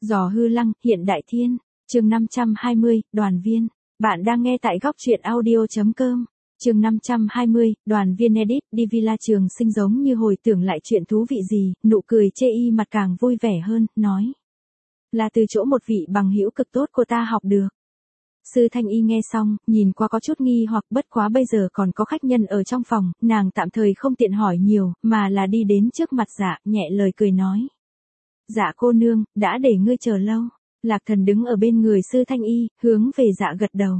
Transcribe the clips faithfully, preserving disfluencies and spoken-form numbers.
Giò hư lăng, hiện đại thiên. Chương năm trăm hai mươi, đoàn viên. Bạn đang nghe tại góc truyện audio.com. Chương năm trăm hai mươi, đoàn viên edit, đi Villa Trường Sinh giống như hồi tưởng lại chuyện thú vị gì, nụ cười chê y mặt càng vui vẻ hơn, nói. Là từ chỗ một vị bằng hữu cực tốt của ta học được. Sư Thanh Y nghe xong, nhìn qua có chút nghi hoặc bất quá bây giờ còn có khách nhân ở trong phòng, nàng tạm thời không tiện hỏi nhiều, mà là đi đến trước mặt Dạ, nhẹ lời cười nói. Dạ cô nương, đã để ngươi chờ lâu. Lạc Thần đứng ở bên người Sư Thanh Y, hướng về Dạ gật đầu.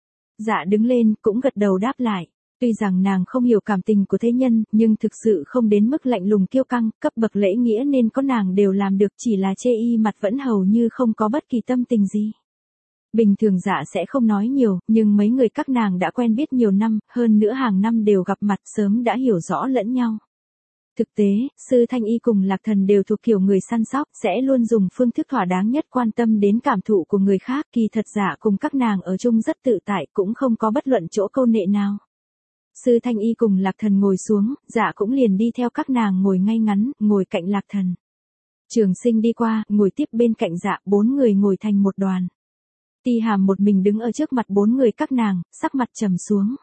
Dạ đứng lên, cũng gật đầu đáp lại. Tuy rằng nàng không hiểu cảm tình của thế nhân, nhưng thực sự không đến mức lạnh lùng kiêu căng, cấp bậc lễ nghĩa nên có nàng đều làm được, chỉ là chê y mặt vẫn hầu như không có bất kỳ tâm tình gì. Bình thường Dạ sẽ không nói nhiều, nhưng mấy người các nàng đã quen biết nhiều năm, hơn nữa hàng năm đều gặp mặt sớm đã hiểu rõ lẫn nhau. Thực tế, Sư Thanh Y cùng Lạc Thần đều thuộc kiểu người săn sóc, sẽ luôn dùng phương thức thỏa đáng nhất quan tâm đến cảm thụ của người khác, kỳ thật Dạ cùng các nàng ở chung rất tự tại, cũng không có bất luận chỗ câu nệ nào. Sư Thanh Y cùng Lạc Thần ngồi xuống, Dạ cũng liền đi theo các nàng ngồi ngay ngắn, ngồi cạnh Lạc Thần. Trường Sinh đi qua, ngồi tiếp bên cạnh Dạ, bốn người ngồi thành một đoàn. Ti Hàm một mình đứng ở trước mặt bốn người các nàng, sắc mặt trầm xuống.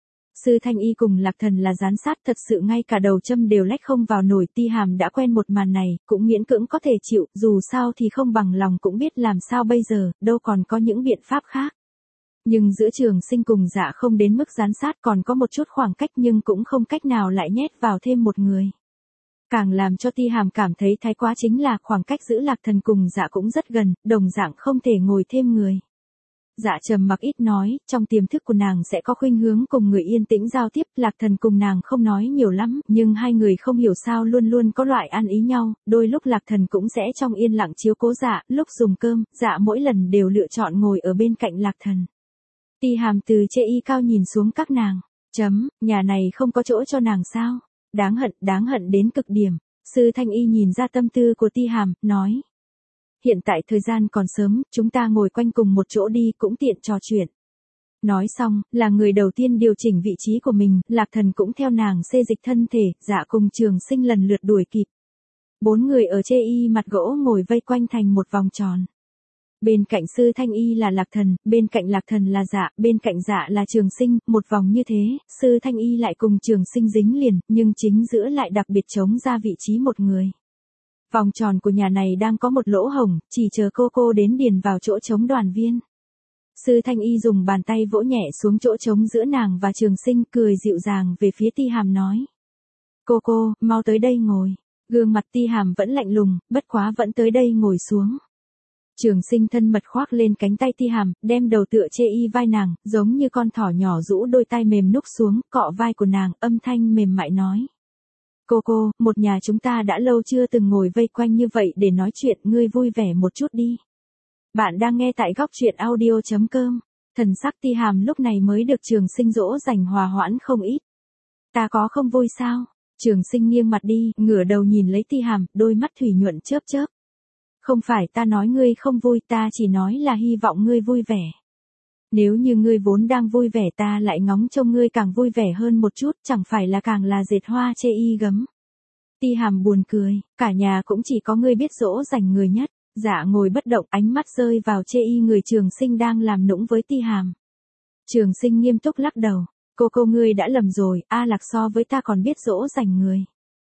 Sư Thanh Y cùng Lạc Thần là gián sát, thật sự ngay cả đầu châm đều lách không vào nổi. Ti Hàm đã quen một màn này, cũng miễn cưỡng có thể chịu, dù sao thì không bằng lòng cũng biết làm sao bây giờ, đâu còn có những biện pháp khác. Nhưng giữa Trường Sinh cùng Dạ không đến mức gián sát, còn có một chút khoảng cách nhưng cũng không cách nào lại nhét vào thêm một người. Càng làm cho Ti Hàm cảm thấy thái quá chính là khoảng cách giữa Lạc Thần cùng Dạ cũng rất gần, đồng dạng không thể ngồi thêm người. Dạ trầm mặc ít nói, trong tiềm thức của nàng sẽ có khuynh hướng cùng người yên tĩnh giao tiếp, Lạc Thần cùng nàng không nói nhiều lắm, nhưng hai người không hiểu sao luôn luôn có loại ăn ý nhau, đôi lúc Lạc Thần cũng sẽ trong yên lặng chiếu cố Dạ, lúc dùng cơm, Dạ mỗi lần đều lựa chọn ngồi ở bên cạnh Lạc Thần. Ti Hàm từ chê y cao nhìn xuống các nàng, chấm, nhà này không có chỗ cho nàng sao, đáng hận, đáng hận đến cực điểm. Sư Thanh Y nhìn ra tâm tư của Ti Hàm, nói. Hiện tại thời gian còn sớm, chúng ta ngồi quanh cùng một chỗ đi cũng tiện trò chuyện. Nói xong, là người đầu tiên điều chỉnh vị trí của mình, Lạc Thần cũng theo nàng xê dịch thân thể, Dạ cùng Trường Sinh lần lượt đuổi kịp. Bốn người ở chê y mặt gỗ ngồi vây quanh thành một vòng tròn. Bên cạnh Sư Thanh Y là Lạc Thần, bên cạnh Lạc Thần là Dạ, bên cạnh Dạ là Trường Sinh, một vòng như thế, Sư Thanh Y lại cùng Trường Sinh dính liền, nhưng chính giữa lại đặc biệt trống ra vị trí một người. Vòng tròn của nhà này đang có một lỗ hổng, chỉ chờ cô cô đến điền vào chỗ trống đoàn viên. Sư Thanh Y dùng bàn tay vỗ nhẹ xuống chỗ trống giữa nàng và Trường Sinh, cười dịu dàng về phía Ti Hàm nói. Cô cô, mau tới đây ngồi. Gương mặt Ti Hàm vẫn lạnh lùng, bất quá vẫn tới đây ngồi xuống. Trường Sinh thân mật khoác lên cánh tay Ti Hàm, đem đầu tựa chê y vai nàng, giống như con thỏ nhỏ rũ đôi tai mềm núp xuống, cọ vai của nàng, âm thanh mềm mại nói. Cô cô, một nhà chúng ta đã lâu chưa từng ngồi vây quanh như vậy để nói chuyện, ngươi vui vẻ một chút đi. Bạn đang nghe tại góc truyện audio.com. Thần sắc Ti Hàm lúc này mới được Trường Sinh dỗ dành hòa hoãn không ít. Ta có không vui sao? Trường Sinh nghiêng mặt đi, ngửa đầu nhìn lấy Ti Hàm, đôi mắt thủy nhuận chớp chớp. Không phải ta nói ngươi không vui, ta chỉ nói là hy vọng ngươi vui vẻ. Nếu như ngươi vốn đang vui vẻ ta lại ngóng trông ngươi càng vui vẻ hơn một chút, chẳng phải là càng là dệt hoa chê y gấm. Ti Hàm buồn cười, cả nhà cũng chỉ có ngươi biết dỗ dành người nhất. Dạ ngồi bất động, ánh mắt rơi vào chê y người Trường Sinh đang làm nũng với Ti Hàm. Trường Sinh nghiêm túc lắc đầu, cô cô ngươi đã lầm rồi, A Lạc so với ta còn biết dỗ dành người.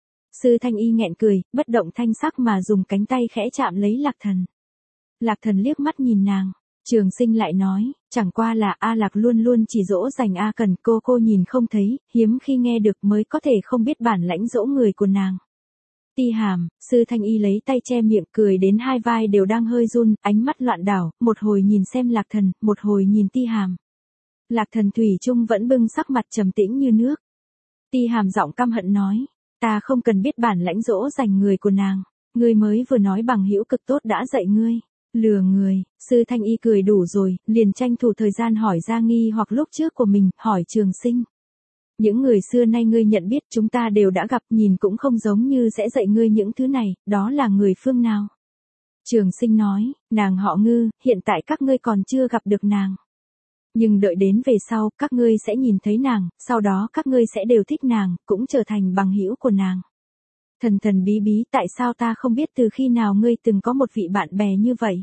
Sư Thanh Y nghẹn cười, bất động thanh sắc mà dùng cánh tay khẽ chạm lấy Lạc Thần. Lạc Thần liếc mắt nhìn nàng. Trường Sinh lại nói, chẳng qua là A Lạc luôn luôn chỉ dỗ dành A Cần, cô cô nhìn không thấy, hiếm khi nghe được mới có thể không biết bản lãnh dỗ người của nàng. Ti Hàm, Sư Thanh Y lấy tay che miệng, cười đến hai vai đều đang hơi run, ánh mắt loạn đảo, một hồi nhìn xem Lạc Thần, một hồi nhìn Ti Hàm. Lạc Thần thủy chung vẫn bưng sắc mặt trầm tĩnh như nước. Ti Hàm giọng căm hận nói, ta không cần biết bản lãnh dỗ dành người của nàng, ngươi mới vừa nói bằng hữu cực tốt đã dạy ngươi. Lừa người. Sư Thanh Y cười đủ rồi, liền tranh thủ thời gian hỏi ra nghi hoặc lúc trước của mình, hỏi Trường Sinh. Những người xưa nay ngươi nhận biết chúng ta đều đã gặp, nhìn cũng không giống như sẽ dạy ngươi những thứ này, đó là người phương nào? Trường Sinh nói, nàng họ Ngư, hiện tại các ngươi còn chưa gặp được nàng. Nhưng đợi đến về sau, các ngươi sẽ nhìn thấy nàng, sau đó các ngươi sẽ đều thích nàng, cũng trở thành bằng hữu của nàng. Thần thần bí bí, tại sao ta không biết từ khi nào ngươi từng có một vị bạn bè như vậy?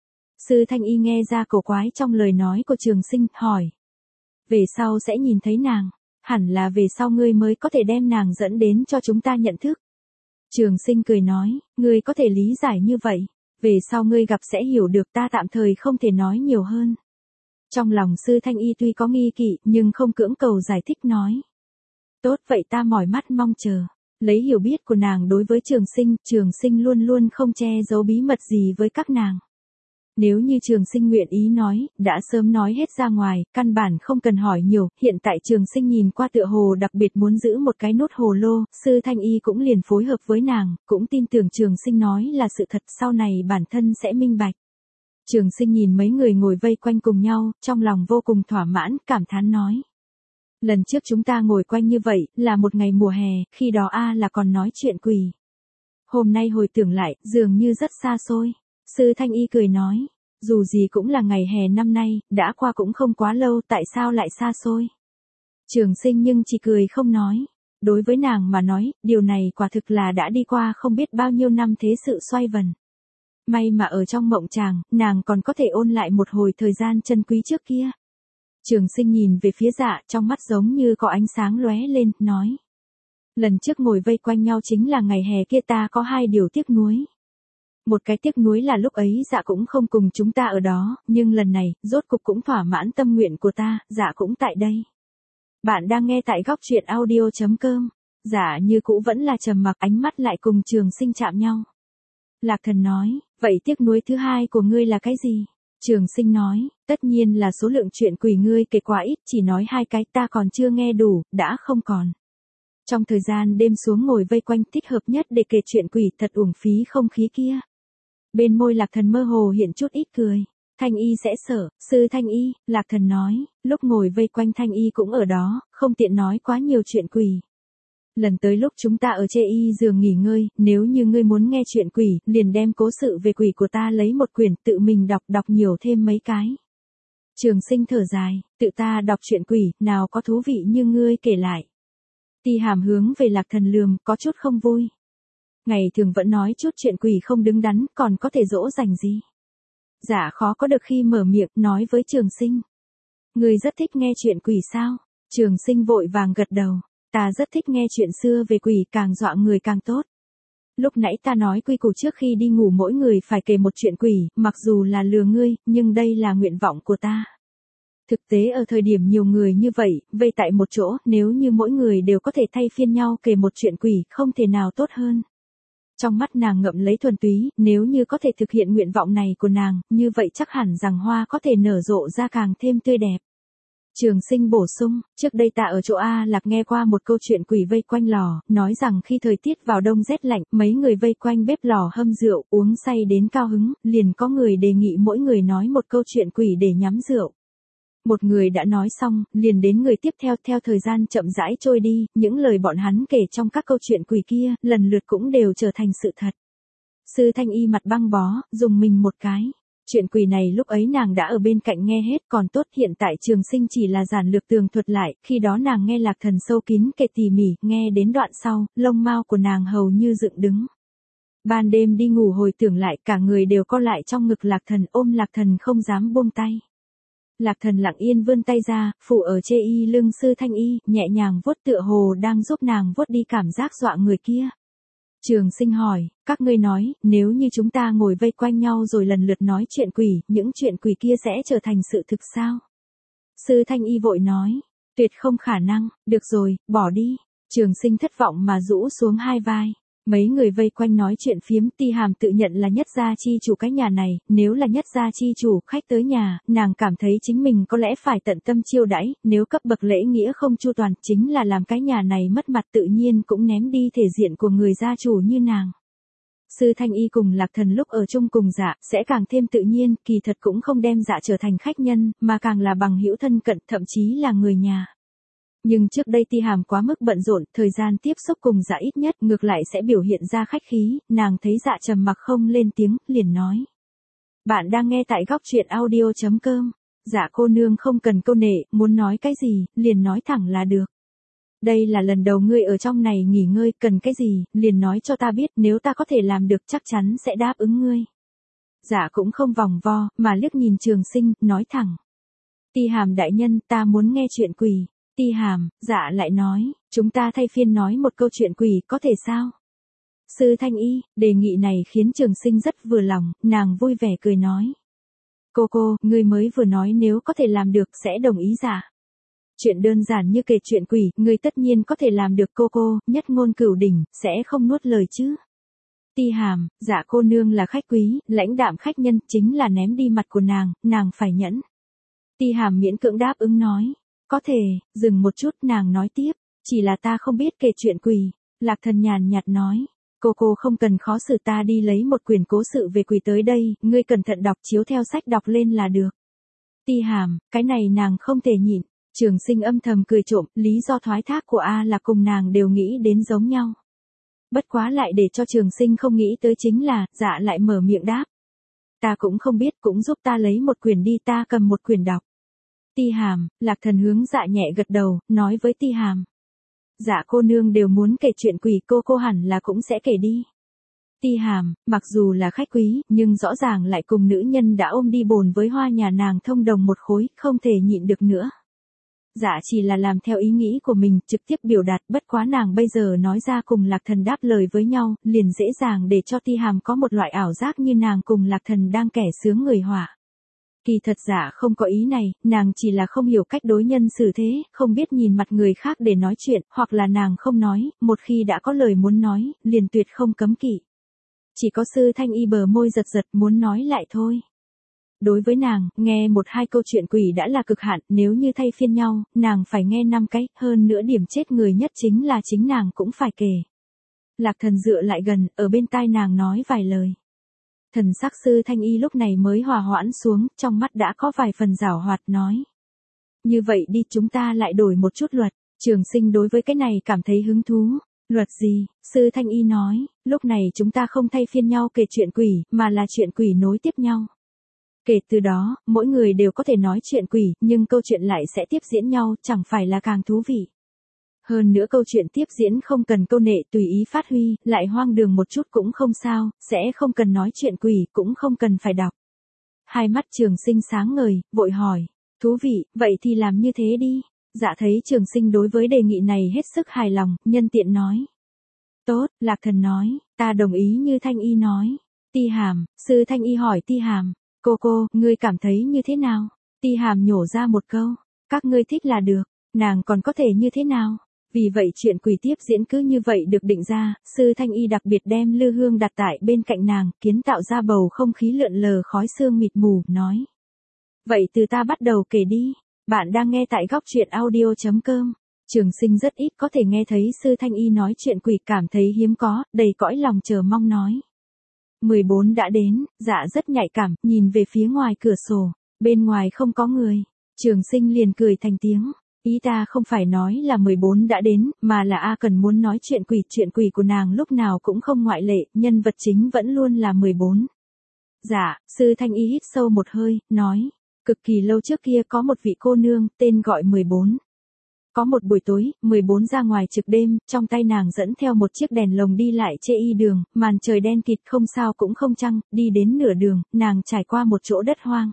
Sư Thanh Y nghe ra cổ quái trong lời nói của Trường Sinh, hỏi. Về sau sẽ nhìn thấy nàng, hẳn là về sau ngươi mới có thể đem nàng dẫn đến cho chúng ta nhận thức. Trường Sinh cười nói, ngươi có thể lý giải như vậy, về sau ngươi gặp sẽ hiểu được, ta tạm thời không thể nói nhiều hơn. Trong lòng Sư Thanh Y tuy có nghi kỵ nhưng không cưỡng cầu giải thích nói. Tốt vậy ta mỏi mắt mong chờ. Lấy hiểu biết của nàng đối với Trường Sinh, Trường Sinh luôn luôn không che giấu bí mật gì với các nàng. Nếu như Trường Sinh nguyện ý nói, đã sớm nói hết ra ngoài, căn bản không cần hỏi nhiều, hiện tại Trường Sinh nhìn qua tựa hồ đặc biệt muốn giữ một cái nốt hồ lô, Sư Thanh Y cũng liền phối hợp với nàng, cũng tin tưởng Trường Sinh nói là sự thật, sau này bản thân sẽ minh bạch. Trường Sinh nhìn mấy người ngồi vây quanh cùng nhau, trong lòng vô cùng thỏa mãn, cảm thán nói. Lần trước chúng ta ngồi quanh như vậy, là một ngày mùa hè, khi đó A là còn nói chuyện quỷ. Hôm nay hồi tưởng lại, dường như rất xa xôi. Sư Thanh Y cười nói, dù gì cũng là ngày hè năm nay, đã qua cũng không quá lâu, tại sao lại xa xôi? Trường Sinh nhưng chỉ cười không nói. Đối với nàng mà nói, điều này quả thực là đã đi qua không biết bao nhiêu năm thế sự xoay vần. May mà ở trong mộng chàng, nàng còn có thể ôn lại một hồi thời gian chân quý trước kia. Trường Sinh nhìn về phía Dạ, trong mắt giống như có ánh sáng lóe lên, nói. Lần trước ngồi vây quanh nhau chính là ngày hè kia, ta có hai điều tiếc nuối. Một cái tiếc nuối là lúc ấy Dạ cũng không cùng chúng ta ở đó, nhưng lần này, rốt cục cũng thỏa mãn tâm nguyện của ta, Dạ cũng tại đây. Bạn đang nghe tại góc truyện audio chấm com. Dạ như cũ vẫn là trầm mặc, ánh mắt lại cùng Trường Sinh chạm nhau. Lạc Thần nói, vậy tiếc nuối thứ hai của ngươi là cái gì? Trường Sinh nói, tất nhiên là số lượng chuyện quỷ ngươi kể quá ít, chỉ nói hai cái, ta còn chưa nghe đủ, đã không còn. Trong thời gian đêm xuống ngồi vây quanh, thích hợp nhất để kể chuyện quỷ, thật uổng phí không khí kia. Bên môi Lạc Thần mơ hồ hiện chút ít cười. Thanh Y sẽ sợ, Sư Thanh Y, Lạc Thần nói, lúc ngồi vây quanh Thanh Y cũng ở đó, không tiện nói quá nhiều chuyện quỷ. Lần tới lúc chúng ta ở chê y giường nghỉ ngơi, nếu như ngươi muốn nghe chuyện quỷ, liền đem cố sự về quỷ của ta lấy một quyển, tự mình đọc đọc nhiều thêm mấy cái. Trường Sinh thở dài, tự ta đọc chuyện quỷ, nào có thú vị như ngươi kể lại. Ti Hàm hướng về Lạc Thần lườm, có chút không vui. Ngày thường vẫn nói chút chuyện quỷ không đứng đắn, còn có thể dỗ dành gì. Dạ khó có được khi mở miệng, nói với Trường Sinh. Ngươi rất thích nghe chuyện quỷ sao? Trường Sinh vội vàng gật đầu. Ta rất thích nghe chuyện xưa về quỷ, càng dọa người càng tốt. Lúc nãy ta nói quy củ trước khi đi ngủ mỗi người phải kể một chuyện quỷ, mặc dù là lừa ngươi, nhưng đây là nguyện vọng của ta. Thực tế ở thời điểm nhiều người như vậy, vây tại một chỗ, nếu như mỗi người đều có thể thay phiên nhau kể một chuyện quỷ, không thể nào tốt hơn. Trong mắt nàng ngậm lấy thuần túy, nếu như có thể thực hiện nguyện vọng này của nàng, như vậy chắc hẳn rằng hoa có thể nở rộ ra càng thêm tươi đẹp. Trường Sinh bổ sung, trước đây ta ở chỗ A Lạc nghe qua một câu chuyện quỷ vây quanh lò, nói rằng khi thời tiết vào đông rét lạnh, mấy người vây quanh bếp lò hâm rượu, uống say đến cao hứng, liền có người đề nghị mỗi người nói một câu chuyện quỷ để nhắm rượu. Một người đã nói xong, liền đến người tiếp theo, theo thời gian chậm rãi trôi đi, những lời bọn hắn kể trong các câu chuyện quỷ kia, lần lượt cũng đều trở thành sự thật. Sư Thanh Y mặt băng bó, dùng mình một cái. Chuyện quỷ này lúc ấy nàng đã ở bên cạnh nghe hết, còn tốt hiện tại Trường Sinh chỉ là giản lược tường thuật lại, khi đó nàng nghe Lạc Thần sâu kín kể tỉ mỉ, nghe đến đoạn sau, lông mao của nàng hầu như dựng đứng. Ban đêm đi ngủ hồi tưởng lại, cả người đều co lại trong ngực Lạc Thần, ôm Lạc Thần không dám buông tay. Lạc Thần lặng yên vươn tay ra, phủ ở chê y lưng Sư Thanh Y, nhẹ nhàng vuốt tựa hồ đang giúp nàng vuốt đi cảm giác dọa người kia. Trường Sinh hỏi, các ngươi nói, nếu như chúng ta ngồi vây quanh nhau rồi lần lượt nói chuyện quỷ, những chuyện quỷ kia sẽ trở thành sự thực sao? Sư Thanh Y vội nói, tuyệt không khả năng, được rồi, bỏ đi. Trường Sinh thất vọng mà rũ xuống hai vai. Mấy người vây quanh nói chuyện phiếm, Ti Hàm tự nhận là nhất gia chi chủ cái nhà này, nếu là nhất gia chi chủ, khách tới nhà, nàng cảm thấy chính mình có lẽ phải tận tâm chiêu đãi, nếu cấp bậc lễ nghĩa không chu toàn, chính là làm cái nhà này mất mặt, tự nhiên cũng ném đi thể diện của người gia chủ như nàng. Sư Thanh Y cùng Lạc Thần lúc ở chung cùng Dạ, sẽ càng thêm tự nhiên, kỳ thật cũng không đem Dạ trở thành khách nhân, mà càng là bằng hữu thân cận, thậm chí là người nhà. Nhưng trước đây Ti Hàm quá mức bận rộn, thời gian tiếp xúc cùng Dạ ít nhất, ngược lại sẽ biểu hiện ra khách khí, nàng thấy Dạ trầm mặc không lên tiếng, liền nói. Bạn đang nghe tại góc truyện audio chấm com. Dạ cô nương không cần câu nệ, muốn nói cái gì, liền nói thẳng là được. Đây là lần đầu ngươi ở trong này nghỉ ngơi, cần cái gì, liền nói cho ta biết, nếu ta có thể làm được chắc chắn sẽ đáp ứng ngươi. Dạ cũng không vòng vo, mà liếc nhìn Trường Sinh, nói thẳng. Ti Hàm đại nhân, ta muốn nghe chuyện quỷ. Ti Hàm, dạ lại nói, chúng ta thay phiên nói một câu chuyện quỷ, có thể sao? Sư Thanh Y, đề nghị này khiến Trường Sinh rất vừa lòng, nàng vui vẻ cười nói. Cô cô, ngươi mới vừa nói nếu có thể làm được sẽ đồng ý dạ. Chuyện đơn giản như kể chuyện quỷ, ngươi tất nhiên có thể làm được cô cô, nhất ngôn cửu đỉnh, sẽ không nuốt lời chứ. Ti Hàm, dạ cô nương là khách quý, lãnh đạm khách nhân, chính là ném đi mặt của nàng, nàng phải nhẫn. Ti Hàm miễn cưỡng đáp ứng nói. Có thể, dừng một chút nàng nói tiếp, chỉ là ta không biết kể chuyện quỷ. Lạc Thần nhàn nhạt nói. Cô cô không cần khó xử, ta đi lấy một quyển cố sự về quỷ tới đây, ngươi cẩn thận đọc chiếu theo sách đọc lên là được. Ti Hàm, cái này nàng không thể nhịn. Trường Sinh âm thầm cười trộm, lý do thoái thác của A là cùng nàng đều nghĩ đến giống nhau. Bất quá lại để cho Trường Sinh không nghĩ tới chính là, dạ lại mở miệng đáp. Ta cũng không biết, cũng giúp ta lấy một quyển đi, ta cầm một quyển đọc. Ti Hàm, Lạc Thần hướng dạ nhẹ gật đầu, nói với Ti Hàm. Dạ cô nương đều muốn kể chuyện quỷ, cô cô hẳn là cũng sẽ kể đi. Ti Hàm, mặc dù là khách quý, nhưng rõ ràng lại cùng nữ nhân đã ôm đi bồn với hoa nhà nàng thông đồng một khối, không thể nhịn được nữa. Dạ chỉ là làm theo ý nghĩ của mình, trực tiếp biểu đạt, bất quá nàng bây giờ nói ra cùng Lạc Thần đáp lời với nhau, liền dễ dàng để cho Ti Hàm có một loại ảo giác như nàng cùng Lạc Thần đang kẻ sướng người họa. Kỳ thật dạ không có ý này, nàng chỉ là không hiểu cách đối nhân xử thế, không biết nhìn mặt người khác để nói chuyện, hoặc là nàng không nói, một khi đã có lời muốn nói, liền tuyệt không cấm kỵ. Chỉ có Sư Thanh Y bờ môi giật giật muốn nói lại thôi. Đối với nàng, nghe một hai câu chuyện quỷ đã là cực hạn, nếu như thay phiên nhau, nàng phải nghe năm cái, hơn nữa điểm chết người nhất chính là chính nàng cũng phải kể. Lạc Thần dựa lại gần, ở bên tai nàng nói vài lời. Thần sắc Sư Thanh Y lúc này mới hòa hoãn xuống, trong mắt đã có vài phần giảo hoạt nói. Như vậy đi, chúng ta lại đổi một chút luật. Trường Sinh đối với cái này cảm thấy hứng thú. Luật gì? Sư Thanh Y nói, lúc này chúng ta không thay phiên nhau kể chuyện quỷ, mà là chuyện quỷ nối tiếp nhau. Kể từ đó, mỗi người đều có thể nói chuyện quỷ, nhưng câu chuyện lại sẽ tiếp diễn nhau, chẳng phải là càng thú vị. Hơn nữa câu chuyện tiếp diễn không cần câu nệ tùy ý phát huy, lại hoang đường một chút cũng không sao, sẽ không cần nói chuyện quỷ, cũng không cần phải đọc. Hai mắt Trường Sinh sáng ngời, vội hỏi, thú vị, vậy thì làm như thế đi. Dạ thấy Trường Sinh đối với đề nghị này hết sức hài lòng, nhân tiện nói. Tốt, Lạc Thần nói, ta đồng ý như Thanh Y nói. Ti Hàm, Sư Thanh Y hỏi Ti Hàm, cô cô, ngươi cảm thấy như thế nào? Ti Hàm nhổ ra một câu, các ngươi thích là được, nàng còn có thể như thế nào? Vì vậy chuyện quỷ tiếp diễn cứ như vậy được định ra, Sư Thanh Y đặc biệt đem lư hương đặt tại bên cạnh nàng, kiến tạo ra bầu không khí lượn lờ khói sương mịt mù, nói. Vậy từ ta bắt đầu kể đi, bạn đang nghe tại góc truyện audio chấm com. Trường Sinh rất ít có thể nghe thấy Sư Thanh Y nói chuyện quỷ, cảm thấy hiếm có, đầy cõi lòng chờ mong nói. mười bốn đã đến, dạ rất nhạy cảm, nhìn về phía ngoài cửa sổ, bên ngoài không có người. Trường Sinh liền cười thành tiếng. Ý ta không phải nói là mười bốn đã đến, mà là A cần muốn nói chuyện quỷ, chuyện quỷ của nàng lúc nào cũng không ngoại lệ, nhân vật chính vẫn luôn là mười bốn. Dạ, Sư Thanh Y hít sâu một hơi, nói, cực kỳ lâu trước kia có một vị cô nương, tên gọi mười bốn. Có một buổi tối, mười bốn ra ngoài trực đêm, trong tay nàng dẫn theo một chiếc đèn lồng đi lại chê y đường, màn trời đen kịt không sao cũng không trăng, đi đến nửa đường, nàng trải qua một chỗ đất hoang.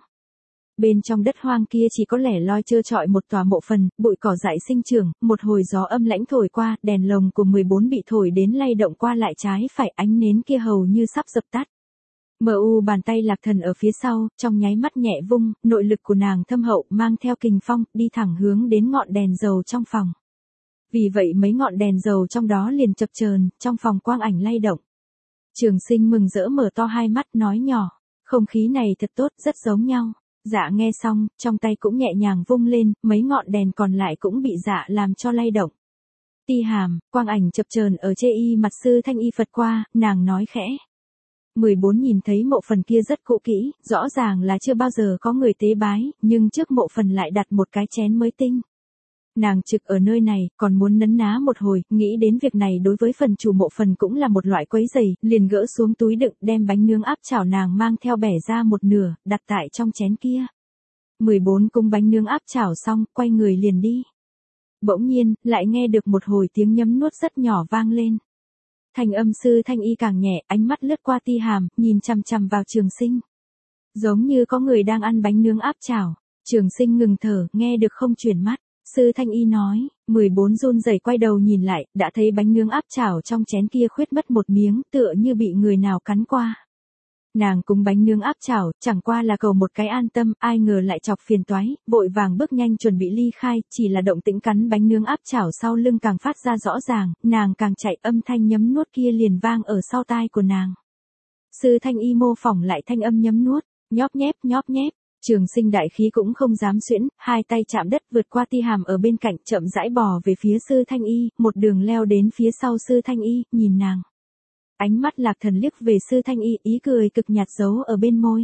Bên trong đất hoang kia chỉ có lẻ loi trơ trọi một tòa mộ phần, bụi cỏ dại sinh trưởng, một hồi gió âm lãnh thổi qua, đèn lồng của mười bốn bị thổi đến lay động qua lại trái phải, ánh nến kia hầu như sắp dập tắt. Mờ u bàn tay Lạc Thần ở phía sau, trong nháy mắt nhẹ vung, nội lực của nàng thâm hậu, mang theo kình phong, đi thẳng hướng đến ngọn đèn dầu trong phòng. Vì vậy mấy ngọn đèn dầu trong đó liền chập chờn, trong phòng quang ảnh lay động. Trường Sinh mừng rỡ mở to hai mắt nói nhỏ, không khí này thật tốt, rất giống nhau. Dạ nghe xong, trong tay cũng nhẹ nhàng vung lên, mấy ngọn đèn còn lại cũng bị dạ làm cho lay động. Ti Hàm, quang ảnh chập chờn ở chê y mặt Sư Thanh Y phật qua, nàng nói khẽ. mười bốn nhìn thấy mộ phần kia rất cũ kỹ, rõ ràng là chưa bao giờ có người tế bái, nhưng trước mộ phần lại đặt một cái chén mới tinh. Nàng trực ở nơi này, còn muốn nấn ná một hồi, nghĩ đến việc này đối với phần chủ mộ phần cũng là một loại quấy rầy, liền gỡ xuống túi đựng, đem bánh nướng áp chảo nàng mang theo bẻ ra một nửa, đặt tại trong chén kia. mười bốn cung bánh nướng áp chảo xong, quay người liền đi. Bỗng nhiên, lại nghe được một hồi tiếng nhấm nuốt rất nhỏ vang lên. Thanh âm Sư Thanh Y càng nhẹ, ánh mắt lướt qua Ti Hàm, nhìn chằm chằm vào Trường Sinh. Giống như có người đang ăn bánh nướng áp chảo. Trường Sinh ngừng thở, nghe được không chuyển mắt. Sư Thanh Y nói, mười bốn run rẩy quay đầu nhìn lại, đã thấy bánh nướng áp chảo trong chén kia khuyết mất một miếng, tựa như bị người nào cắn qua. Nàng cúng bánh nướng áp chảo, chẳng qua là cầu một cái an tâm, ai ngờ lại chọc phiền toái, vội vàng bước nhanh chuẩn bị ly khai, chỉ là động tĩnh cắn bánh nướng áp chảo sau lưng càng phát ra rõ ràng, nàng càng chạy, âm thanh nhấm nuốt kia liền vang ở sau tai của nàng. Sư Thanh Y mô phỏng lại thanh âm nhấm nuốt, nhóp nhép nhóp nhép. Trường Sinh đại khí cũng không dám xuyễn, hai tay chạm đất vượt qua Ti Hàm ở bên cạnh, chậm rãi bò về phía Sư Thanh Y, một đường leo đến phía sau Sư Thanh Y, nhìn nàng. Ánh mắt Lạc Thần liếc về Sư Thanh Y, ý cười cực nhạt giấu ở bên môi.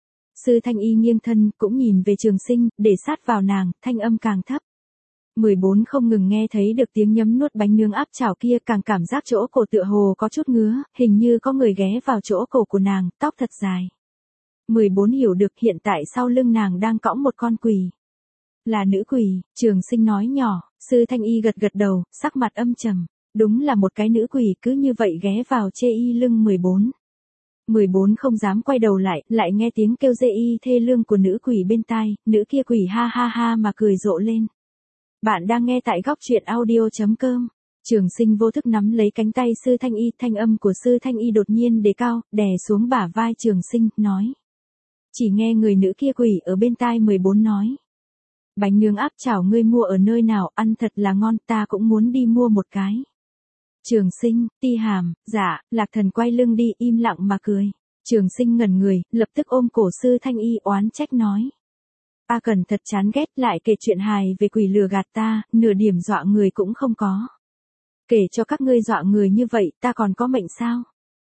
Sư Thanh Y nghiêng thân, cũng nhìn về Trường Sinh, để sát vào nàng, thanh âm càng thấp. mười bốn không ngừng nghe thấy được tiếng nhấm nuốt bánh nướng áp chảo kia, càng cảm giác chỗ cổ tựa hồ có chút ngứa, hình như có người ghé vào chỗ cổ của nàng, tóc thật dài. mười bốn hiểu được hiện tại sau lưng nàng đang cõng một con quỷ. Là nữ quỷ, Trường Sinh nói nhỏ. Sư Thanh Y gật gật đầu, sắc mặt âm trầm. Đúng là một cái nữ quỷ, cứ như vậy ghé vào chê y lưng mười bốn. mười bốn không dám quay đầu lại, lại nghe tiếng kêu dê y thê lương của nữ quỷ bên tai, nữ kia quỷ ha ha ha mà cười rộ lên. Bạn đang nghe tại góc truyện audio chấm com. Trường Sinh vô thức nắm lấy cánh tay Sư Thanh Y, thanh âm của Sư Thanh Y đột nhiên đề cao, đè xuống bả vai Trường Sinh, nói. Chỉ nghe người nữ kia quỷ ở bên tai mười bốn nói. Bánh nướng áp chảo ngươi mua ở nơi nào, ăn thật là ngon, ta cũng muốn đi mua một cái. Trường Sinh, Ti Hàm, dạ, Lạc Thần quay lưng đi, im lặng mà cười. Trường Sinh ngẩn người, lập tức ôm cổ Sư Thanh Y oán trách nói. Ta cần thật chán ghét, lại kể chuyện hài về quỷ lừa gạt ta, nửa điểm dọa người cũng không có. Kể cho các ngươi dọa người như vậy, ta còn có mệnh sao?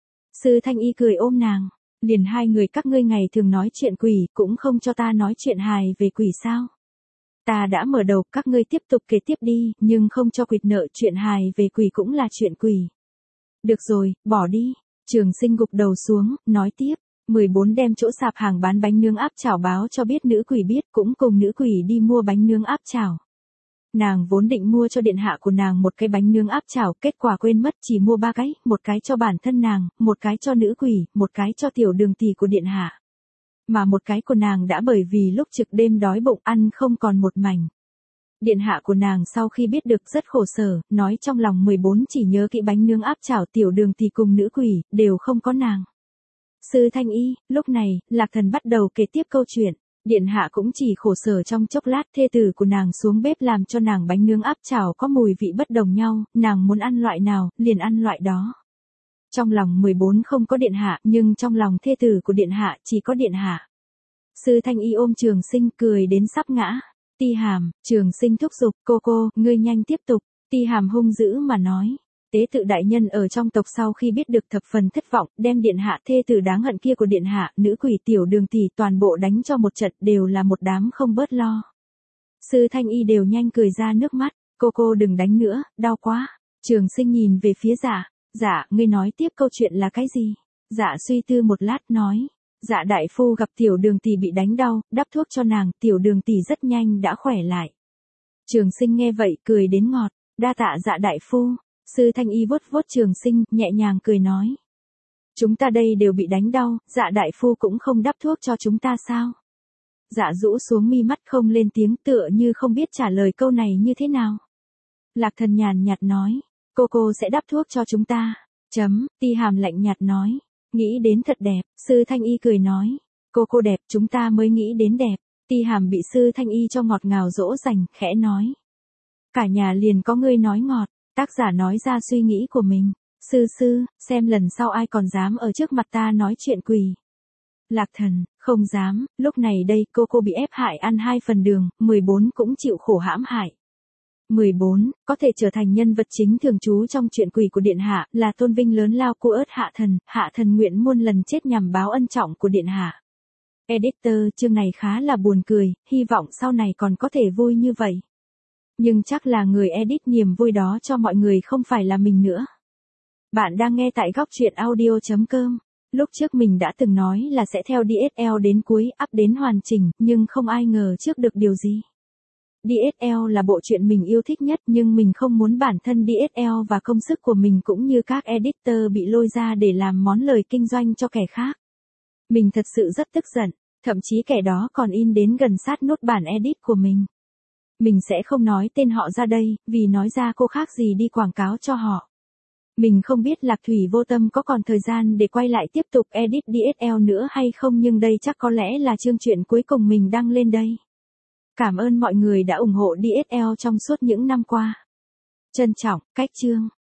Sư Thanh Y cười ôm nàng. Liền hai người các ngươi ngày thường nói chuyện quỷ, cũng không cho ta nói chuyện hài về quỷ sao? Ta đã mở đầu, các ngươi tiếp tục kể tiếp đi, nhưng không cho quỵt nợ, chuyện hài về quỷ cũng là chuyện quỷ. Được rồi, bỏ đi. Trường Sinh gục đầu xuống, nói tiếp. mười bốn đem chỗ sạp hàng bán bánh nướng áp chảo báo cho biết nữ quỷ biết, cũng cùng nữ quỷ đi mua bánh nướng áp chảo. Nàng vốn định mua cho điện hạ của nàng một cái bánh nướng áp chảo, kết quả quên mất chỉ mua ba cái, một cái cho bản thân nàng, một cái cho nữ quỷ, một cái cho tiểu đường tỷ của điện hạ. Mà một cái của nàng đã bởi vì lúc trực đêm đói bụng ăn không còn một mảnh. Điện hạ của nàng sau khi biết được rất khổ sở, nói trong lòng mười bốn chỉ nhớ kỹ bánh nướng áp chảo, tiểu đường tỷ cùng nữ quỷ, đều không có nàng. Sư Thanh Y, lúc này, Lạc Thần bắt đầu kể tiếp câu chuyện. Điện hạ cũng chỉ khổ sở trong chốc lát, thê tử của nàng xuống bếp làm cho nàng bánh nướng áp chảo có mùi vị bất đồng nhau, nàng muốn ăn loại nào, liền ăn loại đó. Trong lòng mười bốn không có điện hạ, nhưng trong lòng thê tử của điện hạ chỉ có điện hạ. Sư Thanh Y ôm Trường Sinh cười đến sắp ngã. Ti Hàm, Trường Sinh thúc giục, cô cô, ngươi nhanh tiếp tục. Ti Hàm hung dữ mà nói. Tế tự đại nhân ở trong tộc sau khi biết được thập phần thất vọng, đem điện hạ thê tử đáng hận kia của điện hạ, nữ quỷ tiểu đường tỷ toàn bộ đánh cho một trận, đều là một đám không bớt lo. Sư Thanh Y đều nhanh cười ra nước mắt, cô cô đừng đánh nữa, đau quá. Trường Sinh nhìn về phía Dạ, Dạ, ngươi nói tiếp câu chuyện là cái gì? Dạ suy tư một lát nói, Dạ đại phu gặp tiểu đường tỷ bị đánh đau, đắp thuốc cho nàng, tiểu đường tỷ rất nhanh đã khỏe lại. Trường Sinh nghe vậy cười đến ngọt, đa tạ Dạ đại phu. Sư Thanh Y vuốt vuốt Trường Sinh, nhẹ nhàng cười nói. Chúng ta đây đều bị đánh đau, Dạ đại phu cũng không đắp thuốc cho chúng ta sao? Dạ rũ xuống mi mắt không lên tiếng, tựa như không biết trả lời câu này như thế nào. Lạc Thần nhàn nhạt nói, cô cô sẽ đắp thuốc cho chúng ta. Chấm, Ti Hàm lạnh nhạt nói, nghĩ đến thật đẹp. Sư Thanh Y cười nói, cô cô đẹp, chúng ta mới nghĩ đến đẹp. Ti Hàm bị Sư Thanh Y cho ngọt ngào dỗ dành, khẽ nói. Cả nhà liền có ngươi nói ngọt. Tác giả nói ra suy nghĩ của mình. Sư sư, xem lần sau ai còn dám ở trước mặt ta nói chuyện quỷ. Lạc Thần, không dám, lúc này đây cô cô bị ép hại ăn hai phần đường, mười bốn cũng chịu khổ hãm hại. mười bốn, có thể trở thành nhân vật chính thường trú trong chuyện quỷ của điện hạ, là tôn vinh lớn lao cô ớt hạ thần, hạ thần nguyện muôn lần chết nhằm báo ân trọng của điện hạ. Editor, chương này khá là buồn cười, hy vọng sau này còn có thể vui như vậy. Nhưng chắc là người edit niềm vui đó cho mọi người không phải là mình nữa. Bạn đang nghe tại góc truyện audio chấm com. Lúc trước mình đã từng nói là sẽ theo đê ét lờ đến cuối, up đến hoàn chỉnh, nhưng không ai ngờ trước được điều gì. đê ét lờ là bộ truyện mình yêu thích nhất nhưng mình không muốn bản thân đê ét lờ và công sức của mình cũng như các editor bị lôi ra để làm món lời kinh doanh cho kẻ khác. Mình thật sự rất tức giận, thậm chí kẻ đó còn in đến gần sát nốt bản edit của mình. Mình sẽ không nói tên họ ra đây, vì nói ra cô khác gì đi quảng cáo cho họ. Mình không biết Lạc Thủy Vô Tâm có còn thời gian để quay lại tiếp tục edit đê ét lờ nữa hay không, nhưng đây chắc có lẽ là chương truyện cuối cùng mình đăng lên đây. Cảm ơn mọi người đã ủng hộ đê ét lờ trong suốt những năm qua. Trân trọng, Cách Chương.